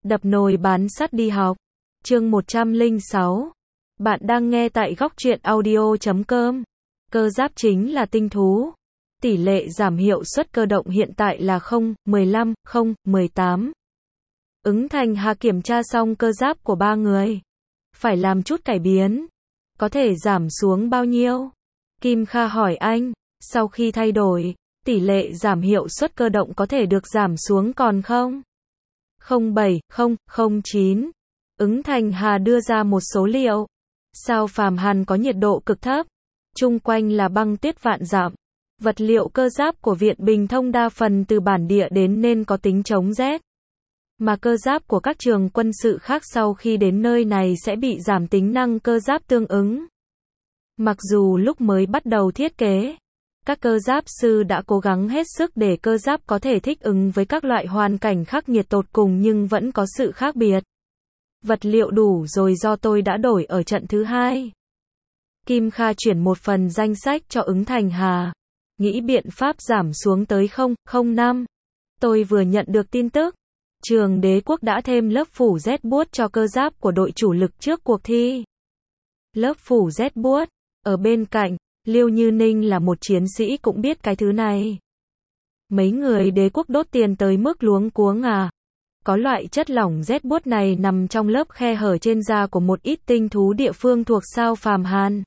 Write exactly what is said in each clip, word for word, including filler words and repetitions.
Đập nồi bán sắt đi học. Chương một trăm lẻ sáu. Bạn đang nghe tại góc truyện audio chấm com. Cơ giáp chính là tinh thú. Tỷ lệ giảm hiệu suất cơ động hiện tại là không, mười lăm, không, mười tám. Ứng Thành Hà kiểm tra xong cơ giáp của ba người. Phải làm chút cải biến. Có thể giảm xuống bao nhiêu? Kim Kha hỏi anh. Sau khi thay đổi, tỷ lệ giảm hiệu suất cơ động có thể được giảm xuống còn không? không bảy, không, không chín. Ứng Thành Hà đưa ra một số liệu. Sao Phàm Hàn có nhiệt độ cực thấp. Chung quanh là băng tuyết vạn dặm. Vật liệu cơ giáp của Viện Bình Thông đa phần từ bản địa đến nên có tính chống rét. Mà cơ giáp của các trường quân sự khác sau khi đến nơi này sẽ bị giảm tính năng cơ giáp tương ứng. Mặc dù lúc mới bắt đầu thiết kế, các cơ giáp sư đã cố gắng hết sức để cơ giáp có thể thích ứng với các loại hoàn cảnh khắc nghiệt tột cùng nhưng vẫn có sự khác biệt. Vật liệu đủ rồi do tôi đã đổi ở trận thứ hai. Kim Kha chuyển một phần danh sách cho Ứng Thành Hà. Nghĩ biện pháp giảm xuống tới không, không năm. Tôi vừa nhận được tin tức. Trường Đế Quốc đã thêm lớp phủ rét buốt cho cơ giáp của đội chủ lực trước cuộc thi. Lớp phủ rét buốt. Ở bên cạnh, Liêu Như Ninh là một chiến sĩ cũng biết cái thứ này. Mấy người Đế Quốc đốt tiền tới mức luống cuống à. Có loại chất lỏng rét buốt này nằm trong lớp khe hở trên da của một ít tinh thú địa phương thuộc Sao Phàm Hàn.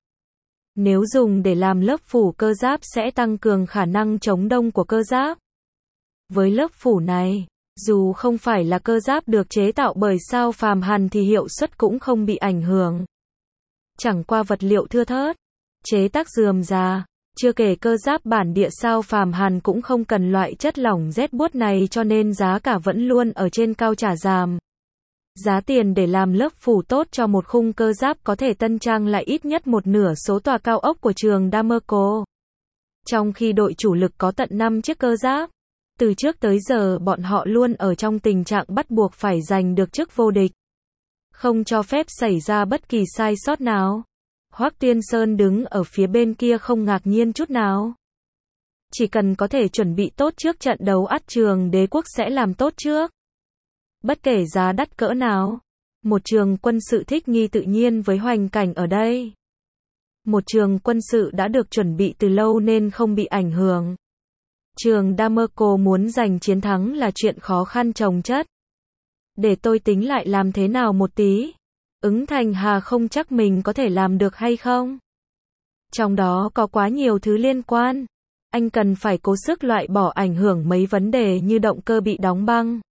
Nếu dùng để làm lớp phủ cơ giáp sẽ tăng cường khả năng chống đông của cơ giáp. Với lớp phủ này, dù không phải là cơ giáp được chế tạo bởi Sao Phàm Hàn thì hiệu suất cũng không bị ảnh hưởng. Chẳng qua vật liệu thưa thớt, chế tác rườm rà, chưa kể cơ giáp bản địa Sao Phàm Hàn cũng không cần loại chất lỏng rét buốt này cho nên giá cả vẫn luôn ở trên cao trả giảm. Giá tiền để làm lớp phủ tốt cho một khung cơ giáp có thể tân trang lại ít nhất một nửa số tòa cao ốc của trường Damerco. Trong khi đội chủ lực có tận năm chiếc cơ giáp, từ trước tới giờ bọn họ luôn ở trong tình trạng bắt buộc phải giành được chức vô địch. Không cho phép xảy ra bất kỳ sai sót nào. Hoắc Tiên Sơn đứng ở phía bên kia không ngạc nhiên chút nào. Chỉ cần có thể chuẩn bị tốt trước trận đấu ắt trường Đế Quốc sẽ làm tốt trước. Bất kể giá đắt cỡ nào, một trường quân sự thích nghi tự nhiên với hoành cảnh ở đây. Một trường quân sự đã được chuẩn bị từ lâu nên không bị ảnh hưởng. Trường Damerco muốn giành chiến thắng là chuyện khó khăn chồng chất. Để tôi tính lại làm thế nào một tí. Ứng Thành Hà không chắc mình có thể làm được hay không. Trong đó có quá nhiều thứ liên quan. Anh cần phải cố sức loại bỏ ảnh hưởng mấy vấn đề như động cơ bị đóng băng.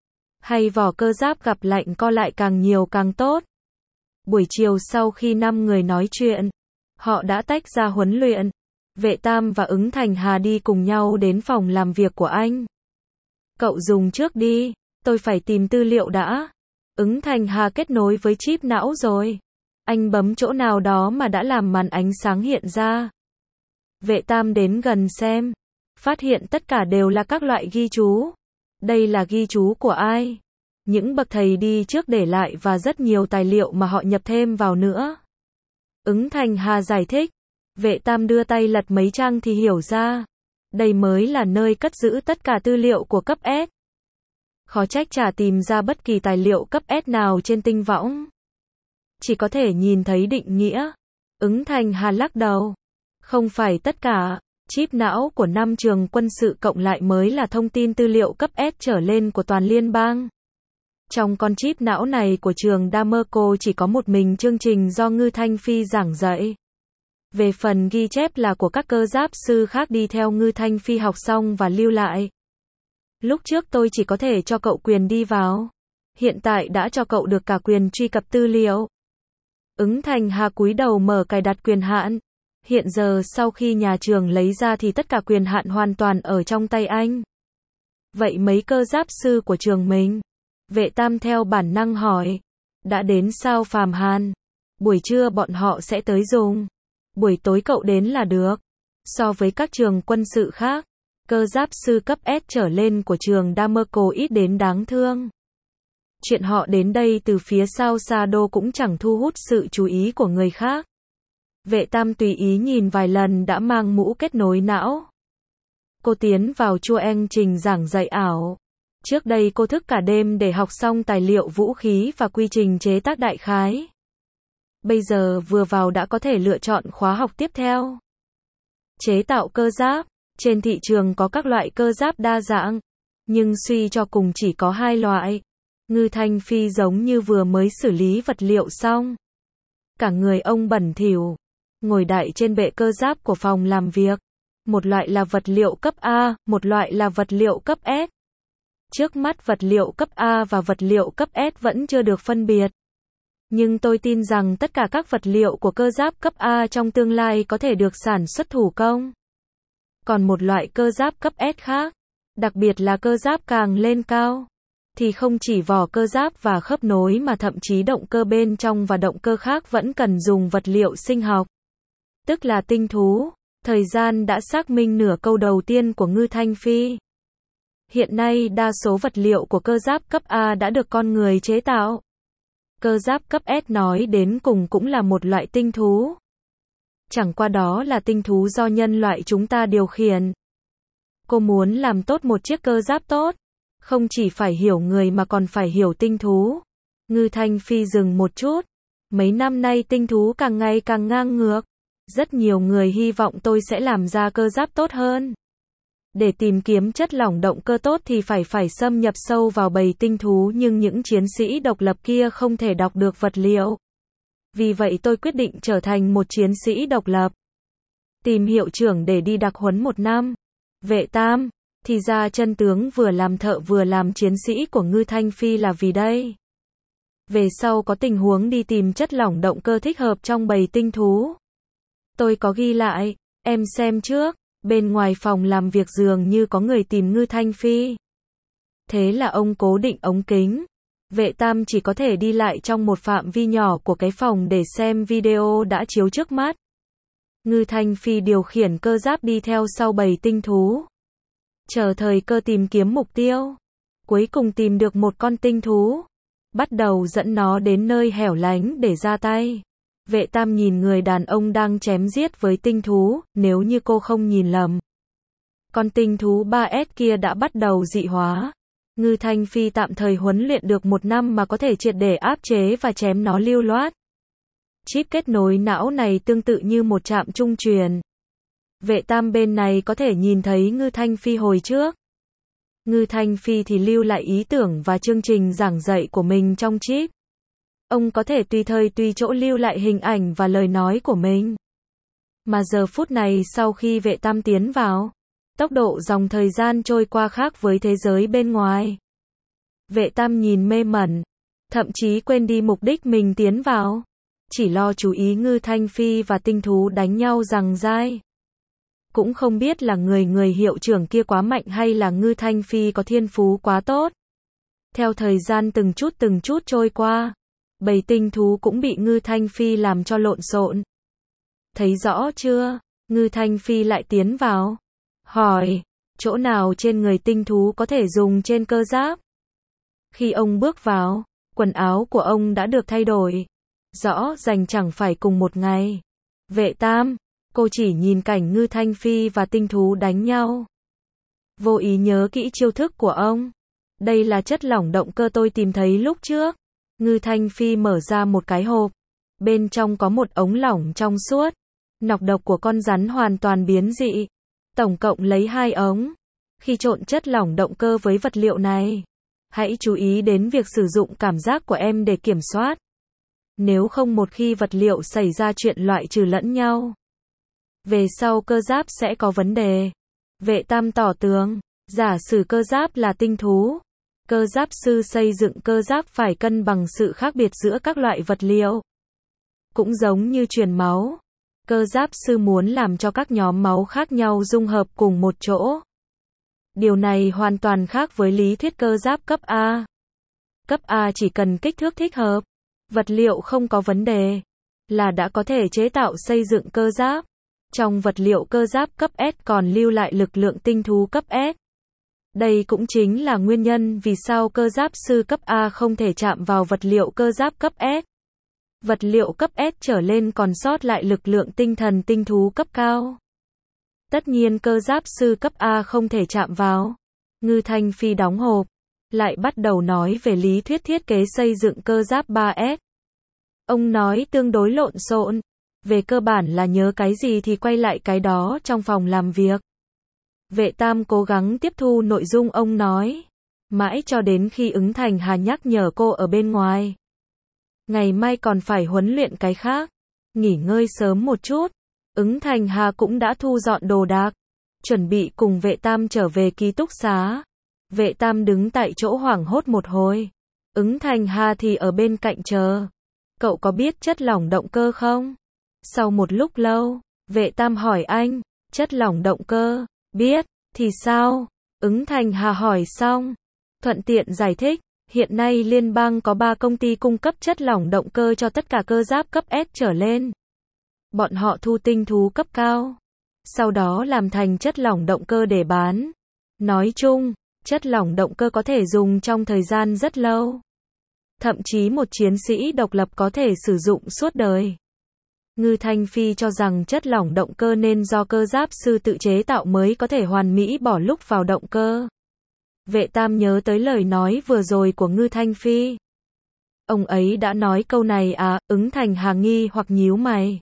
Hay vỏ cơ giáp gặp lạnh co lại càng nhiều càng tốt. Buổi chiều sau khi năm người nói chuyện, họ đã tách ra huấn luyện. Vệ Tam và Ứng Thành Hà đi cùng nhau đến phòng làm việc của anh. Cậu dùng trước đi, tôi phải tìm tư liệu đã. Ứng Thành Hà kết nối với chip não rồi. Anh bấm chỗ nào đó mà đã làm màn ánh sáng hiện ra. Vệ Tam đến gần xem. Phát hiện tất cả đều là các loại ghi chú. Đây là ghi chú của ai? Những bậc thầy đi trước để lại và rất nhiều tài liệu mà họ nhập thêm vào nữa. Ứng Thành Hà giải thích. Vệ Tam đưa tay lật mấy trang thì hiểu ra. Đây mới là nơi cất giữ tất cả tư liệu của cấp S. Khó trách chả tìm ra bất kỳ tài liệu cấp S nào trên tinh võng. Chỉ có thể nhìn thấy định nghĩa. Ứng Thành Hà lắc đầu. Không phải tất cả, chip não của năm trường quân sự cộng lại mới là thông tin tư liệu cấp S trở lên của toàn liên bang. Trong con chip não này của trường Damerco chỉ có một mình chương trình do Ngư Thanh Phi giảng dạy. Về phần ghi chép là của các cơ giáp sư khác đi theo Ngư Thanh Phi học xong và lưu lại. Lúc trước tôi chỉ có thể cho cậu quyền đi vào. Hiện tại đã cho cậu được cả quyền truy cập tư liệu. Ứng Thành Hà cúi đầu mở cài đặt quyền hạn. Hiện giờ sau khi nhà trường lấy ra thì tất cả quyền hạn hoàn toàn ở trong tay anh. Vậy mấy cơ giáp sư của trường mình? Vệ Tam theo bản năng hỏi. Đã đến Sao Phàm Hàn. Buổi trưa bọn họ sẽ tới dùng. Buổi tối cậu đến là được. So với các trường quân sự khác, cơ giáp sư cấp S trở lên của trường Damerco ít đến đáng thương. Chuyện họ đến đây từ phía sau xa đô cũng chẳng thu hút sự chú ý của người khác. Vệ Tam tùy ý nhìn vài lần đã mang mũ kết nối não. Cô tiến vào chua eng trình giảng dạy ảo. Trước đây cô thức cả đêm để học xong tài liệu vũ khí và quy trình chế tác đại khái. Bây giờ vừa vào đã có thể lựa chọn khóa học tiếp theo. Chế tạo cơ giáp. Trên thị trường có các loại cơ giáp đa dạng, nhưng suy cho cùng chỉ có hai loại. Ngư Thanh Phi giống như vừa mới xử lý vật liệu xong. Cả người ông bẩn thỉu, ngồi đại trên bệ cơ giáp của phòng làm việc. Một loại là vật liệu cấp A, một loại là vật liệu cấp S. Trước mắt vật liệu cấp A và vật liệu cấp S vẫn chưa được phân biệt. Nhưng tôi tin rằng tất cả các vật liệu của cơ giáp cấp A trong tương lai có thể được sản xuất thủ công. Còn một loại cơ giáp cấp S khác, đặc biệt là cơ giáp càng lên cao, thì không chỉ vỏ cơ giáp và khớp nối mà thậm chí động cơ bên trong và động cơ khác vẫn cần dùng vật liệu sinh học, tức là tinh thú. Thời gian đã xác minh nửa câu đầu tiên của Ngư Thanh Phi. Hiện nay đa số vật liệu của cơ giáp cấp A đã được con người chế tạo. Cơ giáp cấp S nói đến cùng cũng là một loại tinh thú. Chẳng qua đó là tinh thú do nhân loại chúng ta điều khiển. Cô muốn làm tốt một chiếc cơ giáp tốt, không chỉ phải hiểu người mà còn phải hiểu tinh thú. Ngư Thanh Phi dừng một chút. Mấy năm nay tinh thú càng ngày càng ngang ngược. Rất nhiều người hy vọng tôi sẽ làm ra cơ giáp tốt hơn. Để tìm kiếm chất lỏng động cơ tốt thì phải phải xâm nhập sâu vào bầy tinh thú, nhưng những chiến sĩ độc lập kia không thể đọc được vật liệu. Vì vậy tôi quyết định trở thành một chiến sĩ độc lập. Tìm hiệu trưởng để đi đặc huấn một năm. Vệ Tam, thì ra chân tướng vừa làm thợ vừa làm chiến sĩ của Ngư Thanh Phi là vì đây. Về sau có tình huống đi tìm chất lỏng động cơ thích hợp trong bầy tinh thú. Tôi có ghi lại, em xem trước. Bên ngoài phòng làm việc dường như có người tìm Ngư Thanh Phi. Thế là ông cố định ống kính. Vệ Tam chỉ có thể đi lại trong một phạm vi nhỏ của cái phòng để xem video đã chiếu trước mắt. Ngư Thanh Phi điều khiển cơ giáp đi theo sau bầy tinh thú. Chờ thời cơ tìm kiếm mục tiêu. Cuối cùng tìm được một con tinh thú. Bắt đầu dẫn nó đến nơi hẻo lánh để ra tay. Vệ Tam nhìn người đàn ông đang chém giết với tinh thú, nếu như cô không nhìn lầm. Con tinh thú ba S kia đã bắt đầu dị hóa. Ngư Thanh Phi tạm thời huấn luyện được một năm mà có thể triệt để áp chế và chém nó lưu loát. Chip kết nối não này tương tự như một trạm trung truyền. Vệ Tam bên này có thể nhìn thấy Ngư Thanh Phi hồi trước. Ngư Thanh Phi thì lưu lại ý tưởng và chương trình giảng dạy của mình trong chip. Ông có thể tùy thời tùy chỗ lưu lại hình ảnh và lời nói của mình. Mà giờ phút này sau khi Vệ Tam tiến vào, tốc độ dòng thời gian trôi qua khác với thế giới bên ngoài. Vệ Tam nhìn mê mẩn, thậm chí quên đi mục đích mình tiến vào. Chỉ lo chú ý Ngư Thanh Phi và tinh thú đánh nhau giằng dai. Cũng không biết là người người hiệu trưởng kia quá mạnh hay là Ngư Thanh Phi có thiên phú quá tốt. Theo thời gian từng chút từng chút trôi qua, bầy tinh thú cũng bị Ngư Thanh Phi làm cho lộn xộn. Thấy rõ chưa? Ngư Thanh Phi lại tiến vào. Hỏi, chỗ nào trên người tinh thú có thể dùng trên cơ giáp? Khi ông bước vào, quần áo của ông đã được thay đổi. Rõ ràng chẳng phải cùng một ngày. Vệ Tam, cô chỉ nhìn cảnh Ngư Thanh Phi và tinh thú đánh nhau. Vô ý nhớ kỹ chiêu thức của ông. Đây là chất lỏng động cơ tôi tìm thấy lúc trước. Ngư Thanh Phi mở ra một cái hộp. Bên trong có một ống lỏng trong suốt. Nọc độc của con rắn hoàn toàn biến dị. Tổng cộng lấy hai ống. Khi trộn chất lỏng động cơ với vật liệu này, hãy chú ý đến việc sử dụng cảm giác của em để kiểm soát. Nếu không một khi vật liệu xảy ra chuyện loại trừ lẫn nhau, về sau cơ giáp sẽ có vấn đề. Vệ Tam tỏ tường, giả sử cơ giáp là tinh thú. Cơ giáp sư xây dựng cơ giáp phải cân bằng sự khác biệt giữa các loại vật liệu. Cũng giống như truyền máu. Cơ giáp sư muốn làm cho các nhóm máu khác nhau dung hợp cùng một chỗ. Điều này hoàn toàn khác với lý thuyết cơ giáp cấp A. Cấp A chỉ cần kích thước thích hợp, vật liệu không có vấn đề, là đã có thể chế tạo xây dựng cơ giáp. Trong vật liệu cơ giáp cấp S còn lưu lại lực lượng tinh thú cấp S. Đây cũng chính là nguyên nhân vì sao cơ giáp sư cấp A không thể chạm vào vật liệu cơ giáp cấp S. Vật liệu cấp S trở lên còn sót lại lực lượng tinh thần tinh thú cấp cao. Tất nhiên cơ giáp sư cấp A không thể chạm vào. Ngư Thanh Phi đóng hộp. lại bắt đầu nói về lý thuyết thiết kế xây dựng cơ giáp ba S. Ông nói tương đối lộn xộn, về cơ bản là nhớ cái gì thì quay lại cái đó trong phòng làm việc. Vệ Tam cố gắng tiếp thu nội dung ông nói, mãi cho đến khi Ứng Thành Hà nhắc nhở cô ở bên ngoài. Ngày mai còn phải huấn luyện cái khác, nghỉ ngơi sớm một chút. Ứng Thành Hà cũng đã thu dọn đồ đạc, chuẩn bị cùng Vệ Tam trở về ký túc xá. Vệ Tam đứng tại chỗ hoảng hốt một hồi. Ứng Thành Hà thì ở bên cạnh chờ. Cậu có biết chất lỏng động cơ không? Sau một lúc lâu, Vệ Tam hỏi anh, chất lỏng động cơ, biết, thì sao? Ứng Thành Hà hỏi xong, thuận tiện giải thích, hiện nay liên bang có ba công ty cung cấp chất lỏng động cơ cho tất cả cơ giáp cấp S trở lên. Bọn họ thu tinh thú cấp cao, sau đó làm thành chất lỏng động cơ để bán. Nói chung, chất lỏng động cơ có thể dùng trong thời gian rất lâu. Thậm chí một chiến sĩ độc lập có thể sử dụng suốt đời. Ngư Thanh Phi cho rằng chất lỏng động cơ nên do cơ giáp sư tự chế tạo mới có thể hoàn mỹ bỏ lúc vào động cơ. Vệ Tam nhớ tới lời nói vừa rồi của Ngư Thanh Phi. Ông ấy đã nói câu này à? Ứng Thành Hà nghi hoặc nhíu mày.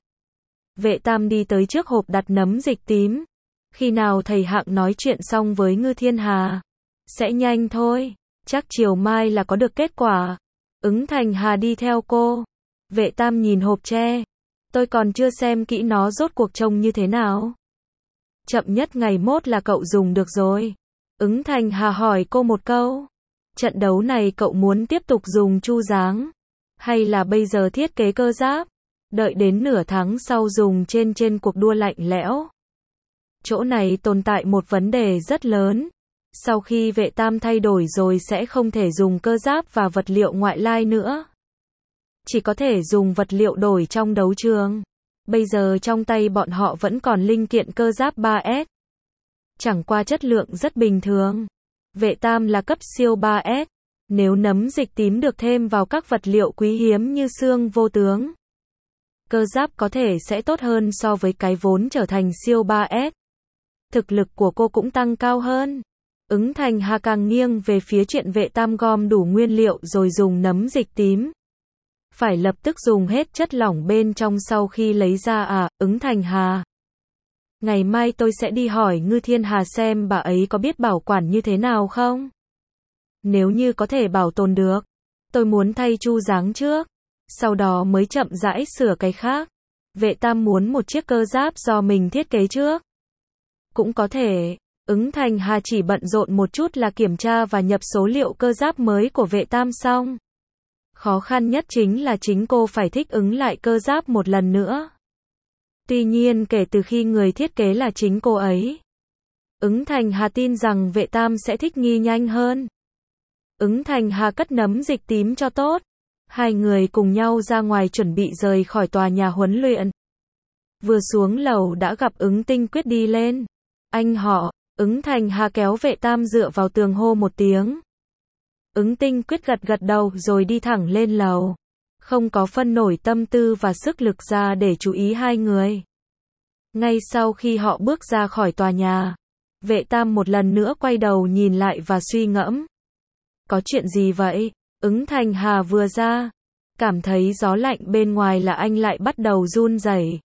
Vệ Tam đi tới trước hộp đặt nấm dịch tím. Khi nào thầy Hạng nói chuyện xong với Ngư Thiên Hà? Sẽ nhanh thôi, chắc chiều mai là có được kết quả. Ứng Thành Hà đi theo cô. Vệ Tam nhìn hộp tre. Tôi còn chưa xem kỹ nó rốt cuộc trông như thế nào. Chậm nhất ngày mốt là cậu dùng được rồi. Ứng Thành Hà hỏi cô một câu. Trận đấu này cậu muốn tiếp tục dùng chu dáng? Hay là bây giờ thiết kế cơ giáp? Đợi đến nửa tháng sau dùng trên trên cuộc đua lạnh lẽo. Chỗ này tồn tại một vấn đề rất lớn. Sau khi Vệ Tam thay đổi rồi sẽ không thể dùng cơ giáp và vật liệu ngoại lai nữa. Chỉ có thể dùng vật liệu đổi trong đấu trường. Bây giờ trong tay bọn họ vẫn còn linh kiện cơ giáp ba S. Chẳng qua chất lượng rất bình thường. Vệ Tam là cấp siêu ba S. Nếu nấm dịch tím được thêm vào các vật liệu quý hiếm như xương vô tướng, cơ giáp có thể sẽ tốt hơn so với cái vốn trở thành siêu ba S. Thực lực của cô cũng tăng cao hơn. Ứng Thành Hà càng nghiêng về phía chuyện Vệ Tam gom đủ nguyên liệu rồi dùng nấm dịch tím. Phải lập tức dùng hết chất lỏng bên trong sau khi lấy ra à? Ứng Thành Hà. Ngày mai tôi sẽ đi hỏi Ngư Thiên Hà xem bà ấy có biết bảo quản như thế nào không? Nếu như có thể bảo tồn được, tôi muốn thay chu dáng trước, sau đó mới chậm rãi sửa cái khác. Vệ Tam muốn một chiếc cơ giáp do mình thiết kế trước. Cũng có thể. Ứng Thành Hà chỉ bận rộn một chút là kiểm tra và nhập số liệu cơ giáp mới của Vệ Tam xong. Khó khăn nhất chính là chính cô phải thích ứng lại cơ giáp một lần nữa. Tuy nhiên kể từ khi người thiết kế là chính cô ấy, Ứng Thành Hà tin rằng Vệ Tam sẽ thích nghi nhanh hơn. Ứng Thành Hà cất nấm dịch tím cho tốt. Hai người cùng nhau ra ngoài chuẩn bị rời khỏi tòa nhà huấn luyện. Vừa xuống lầu đã gặp Ứng Tinh Quyết đi lên. Anh họ. Ứng Thành Hà kéo Vệ Tam dựa vào tường hô một tiếng. Ứng Tinh Quyết gật gật đầu rồi đi thẳng lên lầu. Không có phân nổi tâm tư và sức lực ra để chú ý hai người. Ngay sau khi họ bước ra khỏi tòa nhà, Vệ Tam một lần nữa quay đầu nhìn lại và suy ngẫm. Có chuyện gì vậy? Ứng Thành Hà vừa ra, cảm thấy gió lạnh bên ngoài là anh lại bắt đầu run rẩy.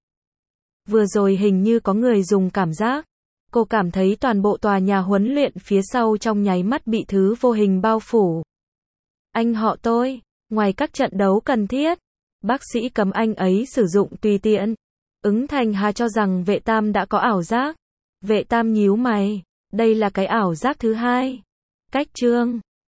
Vừa rồi hình như có người dùng cảm giác. Cô cảm thấy toàn bộ tòa nhà huấn luyện phía sau trong nháy mắt bị thứ vô hình bao phủ. Anh họ tôi, ngoài các trận đấu cần thiết, bác sĩ cấm anh ấy sử dụng tùy tiện. Ứng Thành Hà cho rằng Vệ Tam đã có ảo giác. Vệ Tam nhíu mày, đây là cái ảo giác thứ hai. Cách chương